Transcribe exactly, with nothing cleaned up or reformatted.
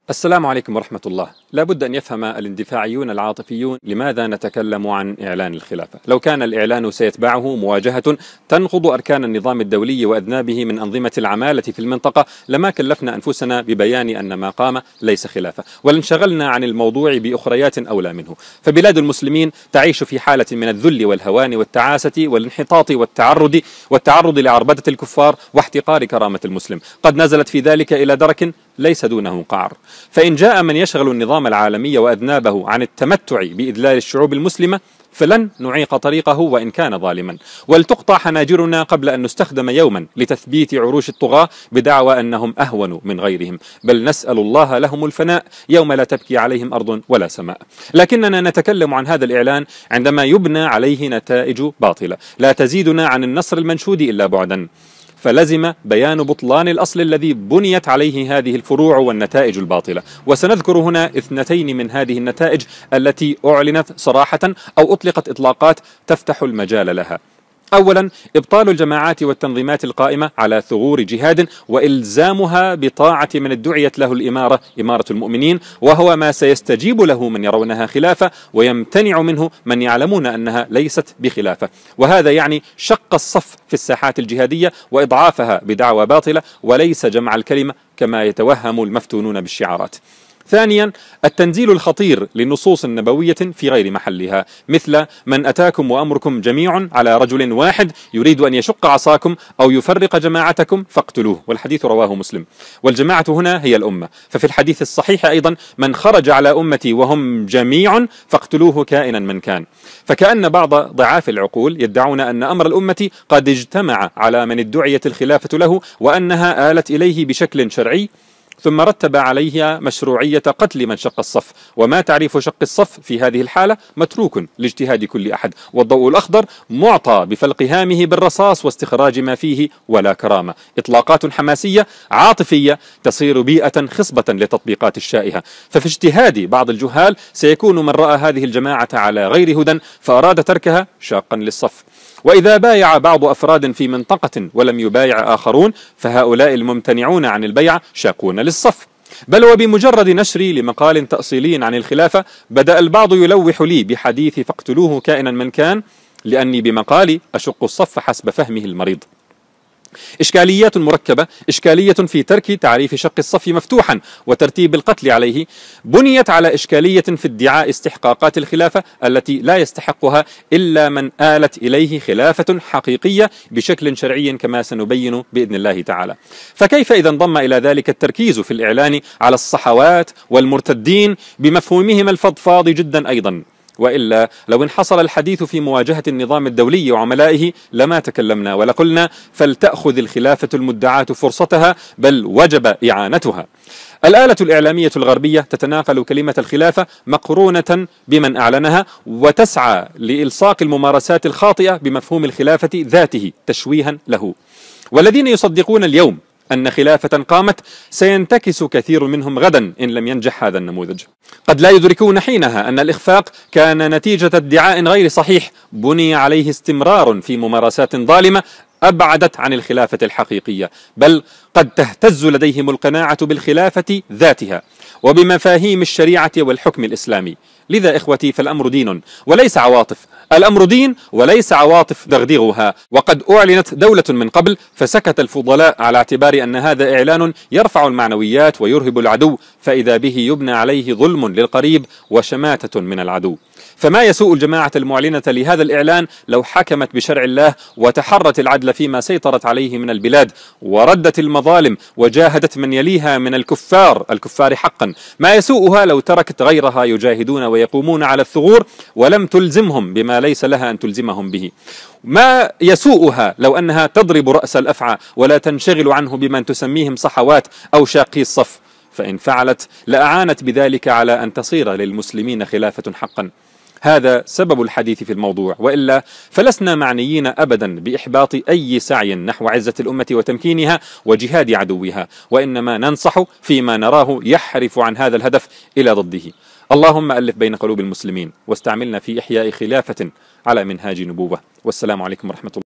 السلام عليكم ورحمة الله. لا بد أن يفهم الاندفاعيون العاطفيون لماذا نتكلم عن إعلان الخلافة. لو كان الإعلان سيتبعه مواجهة تنقض أركان النظام الدولي وأذنابه من أنظمة العمالة في المنطقة لما كلفنا أنفسنا ببيان أن ما قام ليس خلافة، ولانشغلنا عن الموضوع بأخريات أولى منه. فبلاد المسلمين تعيش في حالة من الذل والهوان والتعاسة والانحطاط والتعرض والتعرض لعربدة الكفار واحتقار كرامة المسلم، قد نزلت في ذلك إلى درك ليس دونه قعر. فإن جاء من يشغل النظام العالمي وأذنابه عن التمتع بإذلال الشعوب المسلمة فلن نعيق طريقه وإن كان ظالما، ولتقطع حناجرنا قبل أن نستخدم يوما لتثبيت عروش الطغاة بدعوى أنهم أهون من غيرهم، بل نسأل الله لهم الفناء يوم لا تبكي عليهم أرض ولا سماء. لكننا نتكلم عن هذا الإعلان عندما يبنى عليه نتائج باطلة لا تزيدنا عن النصر المنشود إلا بعدا، فلزم بيان بطلان الأصل الذي بنيت عليه هذه الفروع والنتائج الباطلة. وسنذكر هنا اثنتين من هذه النتائج التي أعلنت صراحة أو أطلقت إطلاقات تفتح المجال لها. أولا، إبطال الجماعات والتنظيمات القائمة على ثغور جهاد وإلزامها بطاعة من ادعيت له الإمارة إمارة المؤمنين، وهو ما سيستجيب له من يرونها خلافة ويمتنع منه من يعلمون أنها ليست بخلافة. وهذا يعني شق الصف في الساحات الجهادية وإضعافها بدعوى باطلة وليس جمع الكلمة كما يتوهم المفتونون بالشعارات. ثانيا، التنزيل الخطير لنصوص نبوية في غير محلها، مثل من أتاكم وأمركم جميع على رجل واحد يريد أن يشق عصاكم أو يفرق جماعتكم فاقتلوه، والحديث رواه مسلم. والجماعة هنا هي الأمة، ففي الحديث الصحيح أيضا من خرج على أمتي وهم جميع فاقتلوه كائنا من كان. فكأن بعض ضعاف العقول يدعون أن أمر الأمة قد اجتمع على من ادعيت الخلافة له وأنها آلت إليه بشكل شرعي، ثم رتب عليها مشروعية قتل من شق الصف. وما تعريف شق الصف في هذه الحالة متروك لاجتهاد كل أحد، والضوء الأخضر معطى بفلق هامه بالرصاص واستخراج ما فيه ولا كرامة. إطلاقات حماسية عاطفية تصير بيئة خصبة لتطبيقات الشائهة. ففي اجتهاد بعض الجهال سيكون من رأى هذه الجماعة على غير هدى فأراد تركها شاقا للصف. وإذا بايع بعض أفراد في منطقة ولم يبايع آخرون فهؤلاء الممتنعون عن البيع شاقون للصف. بل وبمجرد نشري لمقال تأصيلي عن الخلافة بدأ البعض يلوح لي بحديث فاقتلوه كائنا من كان، لأني بمقالي أشق الصف حسب فهمه المريض. إشكاليات مركبة، إشكالية في ترك تعريف شق الصف مفتوحا وترتيب القتل عليه، بنيت على إشكالية في ادعاء استحقاقات الخلافة التي لا يستحقها إلا من آلت إليه خلافة حقيقية بشكل شرعي كما سنبين بإذن الله تعالى. فكيف إذا انضم إلى ذلك التركيز في الإعلان على الصحوات والمرتدين بمفهومهم الفضفاض جدا أيضا؟ وإلا لو انحصر الحديث في مواجهة النظام الدولي وعملائه لما تكلمنا ولا قلنا فلتأخذ الخلافة المدعاة فرصتها، بل وجب إعانتها. الآلة الإعلامية الغربية تتناقل كلمة الخلافة مقرونة بمن أعلنها وتسعى لإلصاق الممارسات الخاطئة بمفهوم الخلافة ذاته تشويها له. والذين يصدقون اليوم أن خلافة قامت سينتكس كثير منهم غدا إن لم ينجح هذا النموذج. قد لا يدركون حينها أن الإخفاق كان نتيجة ادعاء غير صحيح بني عليه استمرار في ممارسات ظالمة أبعدت عن الخلافة الحقيقية، بل قد تهتز لديهم القناعة بالخلافة ذاتها وبمفاهيم الشريعة والحكم الإسلامي. لذا إخوتي فالأمر دين وليس عواطف، الأمر دين وليس عواطف دغدغها. وقد أعلنت دولة من قبل فسكت الفضلاء على اعتبار أن هذا إعلان يرفع المعنويات ويرهب العدو، فإذا به يبنى عليه ظلم للقريب وشماتة من العدو. فما يسوء الجماعة المعلنة لهذا الإعلان لو حكمت بشرع الله وتحرت العدل فيما سيطرت عليه من البلاد وردت المظالم وجاهدت من يليها من الكفار الكفار حقا. ما يسوءها لو تركت غيرها يجاهدون ويقومون على الثغور ولم تلزمهم بما ليس لها أن تلزمهم به. ما يسوءها لو أنها تضرب رأس الأفعى ولا تنشغل عنه بمن تسميهم صحوات أو شاقي الصف، فإن فعلت لأعانت بذلك على أن تصير للمسلمين خلافة حقا. هذا سبب الحديث في الموضوع، وإلا فلسنا معنيين أبدا بإحباط أي سعي نحو عزة الأمة وتمكينها وجهاد عدوها، وإنما ننصح فيما نراه يحرف عن هذا الهدف إلى ضده. اللهم ألف بين قلوب المسلمين واستعملنا في إحياء خلافة على منهاج نبوة. والسلام عليكم ورحمة الله.